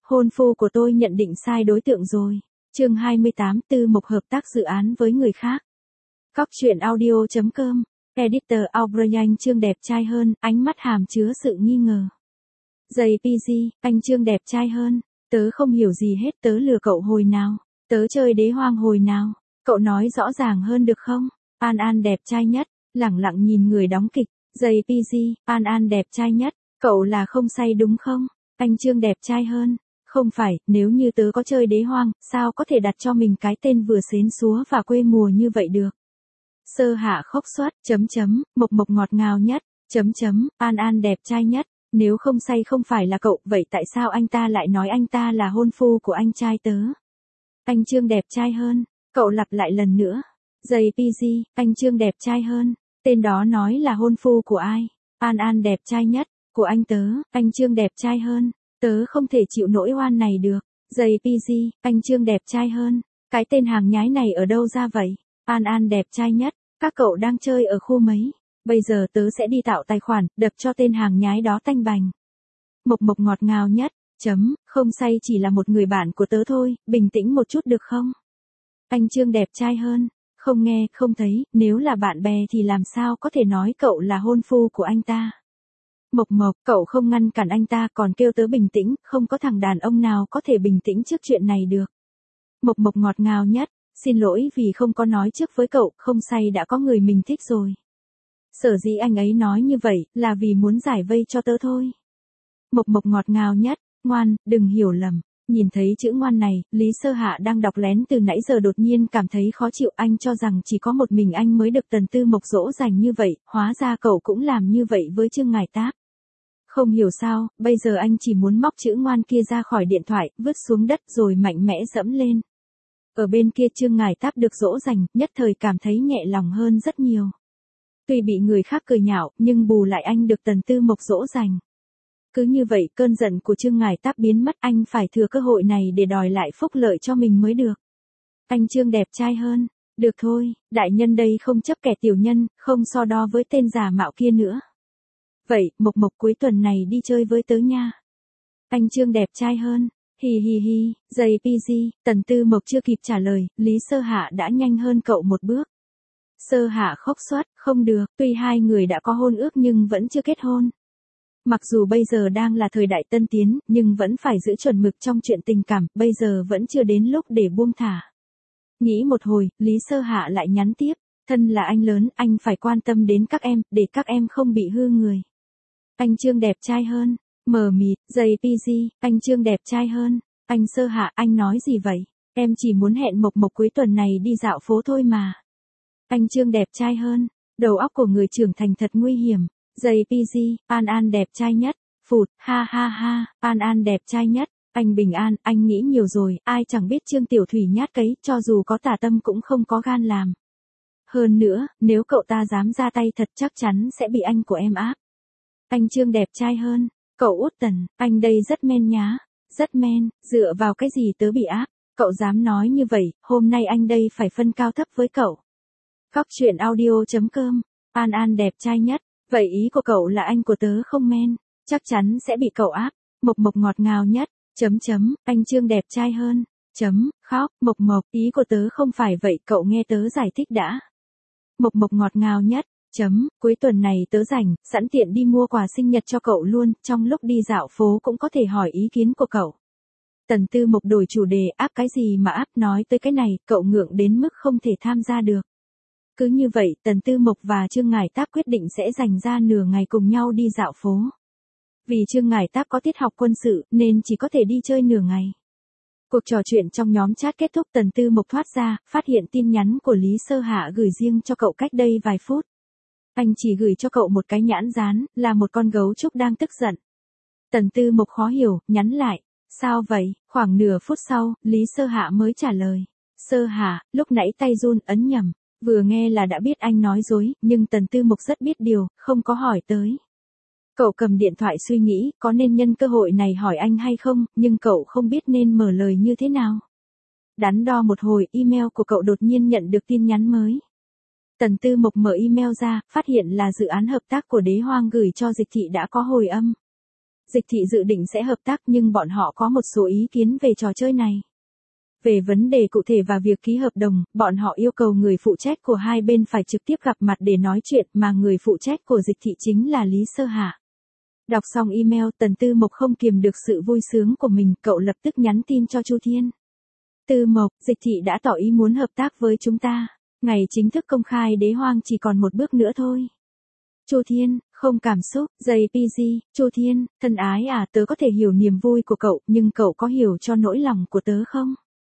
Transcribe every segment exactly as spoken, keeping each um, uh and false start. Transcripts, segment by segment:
hôn phu của tôi nhận định sai đối tượng rồi. Chương hai mươi tám, Tư Mộc hợp tác dự án với người khác. Cóc truyện audio chấm com, Editor O'Brien. Trương đẹp trai hơn, ánh mắt hàm chứa sự nghi ngờ. Giày pê giê, anh Trương đẹp trai hơn, tớ không hiểu gì hết, tớ lừa cậu hồi nào, tớ chơi đế hoang hồi nào, cậu nói rõ ràng hơn được không? An An đẹp trai nhất, lẳng lặng nhìn người đóng kịch. Giày pê giê, An An đẹp trai nhất, cậu là không say đúng không? Anh Trương đẹp trai hơn, không phải, nếu như tớ có chơi đế hoang, sao có thể đặt cho mình cái tên vừa xến xúa và quê mùa như vậy được? Sơ Hạ khóc suất, chấm chấm, Mộc Mộc ngọt ngào nhất, chấm chấm, An An đẹp trai nhất, nếu không say không phải là cậu, vậy tại sao anh ta lại nói anh ta là hôn phu của anh trai tớ? Anh Trương đẹp trai hơn, cậu lặp lại lần nữa. Giày pê giê, anh Trương đẹp trai hơn, tên đó nói là hôn phu của ai? An An đẹp trai nhất, của anh tớ, anh Trương đẹp trai hơn, tớ không thể chịu nỗi oan này được. Giày pê giê, anh Trương đẹp trai hơn, cái tên hàng nhái này ở đâu ra vậy? An An đẹp trai nhất, các cậu đang chơi ở khu mấy? Bây giờ tớ sẽ đi tạo tài khoản, đập cho tên hàng nhái đó tanh bành. Mộc Mộc ngọt ngào nhất, chấm, không say chỉ là một người bạn của tớ thôi, bình tĩnh một chút được không? Anh Trương đẹp trai hơn, không nghe, không thấy, nếu là bạn bè thì làm sao có thể nói cậu là hôn phu của anh ta? Mộc Mộc, cậu không ngăn cản anh ta còn kêu tớ bình tĩnh, không có thằng đàn ông nào có thể bình tĩnh trước chuyện này được. Mộc Mộc ngọt ngào nhất, xin lỗi vì không có nói trước với cậu, không say đã có người mình thích rồi. Sở dĩ anh ấy nói như vậy, là vì muốn giải vây cho tớ thôi. Mộc Mộc ngọt ngào nhất, ngoan, đừng hiểu lầm. Nhìn thấy chữ ngoan này, Lý Sơ Hạ đang đọc lén từ nãy giờ đột nhiên cảm thấy khó chịu, anh cho rằng chỉ có một mình anh mới được Tần Tư Mộc dỗ dành như vậy, hóa ra cậu cũng làm như vậy với Trương Ngải Táp. Không hiểu sao, bây giờ anh chỉ muốn móc chữ ngoan kia ra khỏi điện thoại, vứt xuống đất rồi mạnh mẽ dẫm lên. Ở bên kia Trương Ngải Táp được dỗ dành, nhất thời cảm thấy nhẹ lòng hơn rất nhiều. Tuy bị người khác cười nhạo, nhưng bù lại anh được Tần Tư Mộc dỗ dành. Cứ như vậy cơn giận của Trương Ngải Táp biến mất, anh phải thừa cơ hội này để đòi lại phúc lợi cho mình mới được. Anh Trương đẹp trai hơn, được thôi, đại nhân đây không chấp kẻ tiểu nhân, không so đo với tên giả mạo kia nữa. Vậy, Mộc Mộc cuối tuần này đi chơi với tớ nha. Anh Trương đẹp trai hơn, hi hi hi, giày pê giê, Tần Tư Mộc chưa kịp trả lời, Lý Sơ Hạ đã nhanh hơn cậu một bước. Sơ Hạ khóc suất, không được, tuy hai người đã có hôn ước nhưng vẫn chưa kết hôn. Mặc dù bây giờ đang là thời đại tân tiến, nhưng vẫn phải giữ chuẩn mực trong chuyện tình cảm, bây giờ vẫn chưa đến lúc để buông thả. Nghĩ một hồi, Lý Sơ Hạ lại nhắn tiếp, thân là anh lớn, anh phải quan tâm đến các em, để các em không bị hư người. Anh Trương đẹp trai hơn, mờ mịt, giày pê giê, anh Trương đẹp trai hơn, anh Sơ Hạ, anh nói gì vậy? Em chỉ muốn hẹn Mộc Mộc cuối tuần này đi dạo phố thôi mà. Anh Trương đẹp trai hơn, đầu óc của người trưởng thành thật nguy hiểm. Giày pê giê, An An đẹp trai nhất, phụt, ha ha ha, An An đẹp trai nhất, anh bình an, anh nghĩ nhiều rồi, ai chẳng biết Trương Tiểu Thủy nhát cấy, cho dù có tà tâm cũng không có gan làm. Hơn nữa, nếu cậu ta dám ra tay thật chắc chắn sẽ bị anh của em áp. Anh Trương đẹp trai hơn, cậu út Tần, anh đây rất men nhá, rất men, dựa vào cái gì tớ bị áp, cậu dám nói như vậy, hôm nay anh đây phải phân cao thấp với cậu. Cóc truyện audio chấm com, An An đẹp trai nhất. Vậy ý của cậu là anh của tớ không men, chắc chắn sẽ bị cậu áp. Mộc Mộc ngọt ngào nhất, chấm chấm, anh Trương đẹp trai hơn, chấm, khóc, Mộc Mộc, ý của tớ không phải vậy, cậu nghe tớ giải thích đã. Mộc Mộc ngọt ngào nhất, chấm, cuối tuần này tớ rảnh, sẵn tiện đi mua quà sinh nhật cho cậu luôn, trong lúc đi dạo phố cũng có thể hỏi ý kiến của cậu. Tần Tư Mộc đổi chủ đề, áp cái gì mà áp, nói tới cái này, cậu ngượng đến mức không thể tham gia được. Cứ như vậy, Tần Tư Mộc và Trương Ngải Táp quyết định sẽ dành ra nửa ngày cùng nhau đi dạo phố. Vì Trương Ngải Táp có tiết học quân sự, nên chỉ có thể đi chơi nửa ngày. Cuộc trò chuyện trong nhóm chat kết thúc, Tần Tư Mộc thoát ra, phát hiện tin nhắn của Lý Sơ Hạ gửi riêng cho cậu cách đây vài phút. Anh chỉ gửi cho cậu một cái nhãn dán, là một con gấu trúc đang tức giận. Tần Tư Mộc khó hiểu, nhắn lại, sao vậy? Khoảng nửa phút sau, Lý Sơ Hạ mới trả lời. Sơ Hạ, lúc nãy tay run, ấn nhầm. Vừa nghe là đã biết anh nói dối, nhưng Tần Tư Mộc rất biết điều, không có hỏi tới. Cậu cầm điện thoại suy nghĩ, có nên nhân cơ hội này hỏi anh hay không, nhưng cậu không biết nên mở lời như thế nào. Đắn đo một hồi, email của cậu đột nhiên nhận được tin nhắn mới. Tần Tư Mộc mở email ra, phát hiện là dự án hợp tác của Đế Hoang gửi cho Dịch Thị đã có hồi âm. Dịch thị dự định sẽ hợp tác nhưng bọn họ có một số ý kiến về trò chơi này. Về vấn đề cụ thể và việc ký hợp đồng, bọn họ yêu cầu người phụ trách của hai bên phải trực tiếp gặp mặt để nói chuyện mà người phụ trách của dịch thị chính là Lý Sơ Hạ. Đọc xong email, Tần Tư Mộc không kiềm được sự vui sướng của mình, cậu lập tức nhắn tin cho Chu Thiên. Tư Mộc, dịch thị đã tỏ ý muốn hợp tác với chúng ta. Ngày chính thức công khai Đế Hoang chỉ còn một bước nữa thôi. Chu Thiên, không cảm xúc, gi pê giê, Chu Thiên, thân ái à, tớ có thể hiểu niềm vui của cậu, nhưng cậu có hiểu cho nỗi lòng của tớ không?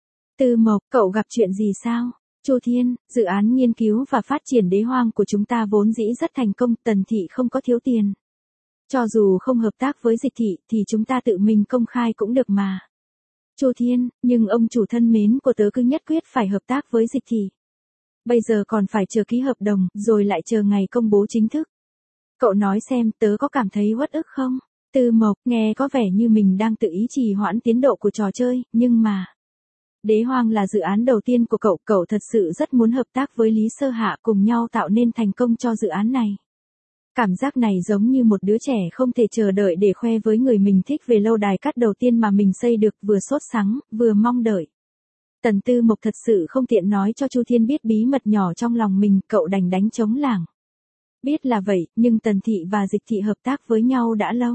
Tư Mộc, cậu gặp chuyện gì sao? Chu Thiên, dự án nghiên cứu và phát triển Đế Hoang của chúng ta vốn dĩ rất thành công, Tần thị không có thiếu tiền. Cho dù không hợp tác với dịch thị thì chúng ta tự mình công khai cũng được mà. Chu Thiên, nhưng ông chủ thân mến của tớ cứ nhất quyết phải hợp tác với dịch thị. Bây giờ còn phải chờ ký hợp đồng, rồi lại chờ ngày công bố chính thức. Cậu nói xem tớ có cảm thấy uất ức không? Tư Mộc, nghe có vẻ như mình đang tự ý trì hoãn tiến độ của trò chơi, nhưng mà... Đế Hoang là dự án đầu tiên của cậu, cậu thật sự rất muốn hợp tác với Lý Sơ Hạ cùng nhau tạo nên thành công cho dự án này. Cảm giác này giống như một đứa trẻ không thể chờ đợi để khoe với người mình thích về lâu đài cát đầu tiên mà mình xây được, vừa sốt sắng, vừa mong đợi. Tần Tư Mộc thật sự không tiện nói cho Chu Thiên biết bí mật nhỏ trong lòng mình, cậu đành đánh trống lảng. Biết là vậy, nhưng Tần thị và dịch thị hợp tác với nhau đã lâu.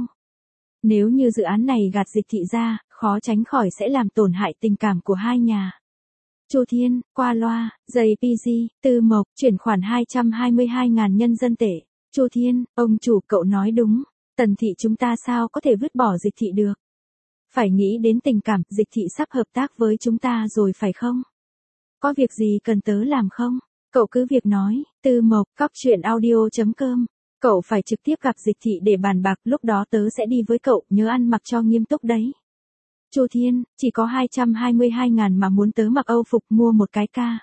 Nếu như dự án này gạt dịch thị ra, khó tránh khỏi sẽ làm tổn hại tình cảm của hai nhà. Chu Thiên, qua loa, gi pê giê, Tư Mộc, chuyển khoản hai trăm hai mươi hai nghìn nhân dân tệ. Chu Thiên, ông chủ, cậu nói đúng. Tần thị chúng ta sao có thể vứt bỏ dịch thị được? Phải nghĩ đến tình cảm, dịch thị sắp hợp tác với chúng ta rồi phải không? Có việc gì cần tớ làm không? Cậu cứ việc nói. Tư Mộc, cóc truyện audio chấm com. Cậu phải trực tiếp gặp dịch thị để bàn bạc, lúc đó tớ sẽ đi với cậu, nhớ ăn mặc cho nghiêm túc đấy. Chu Thiên, chỉ có hai trăm hai mươi hai ngàn mà muốn tớ mặc Âu phục mua một cái ca.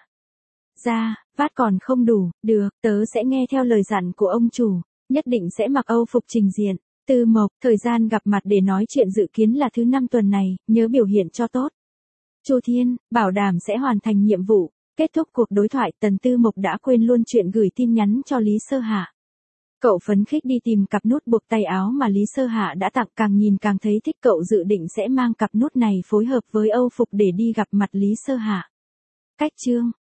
Ra, vát còn không đủ, được, tớ sẽ nghe theo lời dặn của ông chủ, nhất định sẽ mặc Âu phục trình diện. Tư Mộc, thời gian gặp mặt để nói chuyện dự kiến là thứ năm tuần này, nhớ biểu hiện cho tốt. Chu Thiên, bảo đảm sẽ hoàn thành nhiệm vụ. Kết thúc cuộc đối thoại, Tần Tư Mộc đã quên luôn chuyện gửi tin nhắn cho Lý Sơ Hạ. Cậu phấn khích đi tìm cặp nút buộc tay áo mà Lý Sơ Hạ đã tặng, càng nhìn càng thấy thích, cậu dự định sẽ mang cặp nút này phối hợp với Âu phục để đi gặp mặt Lý Sơ Hạ. Cách chương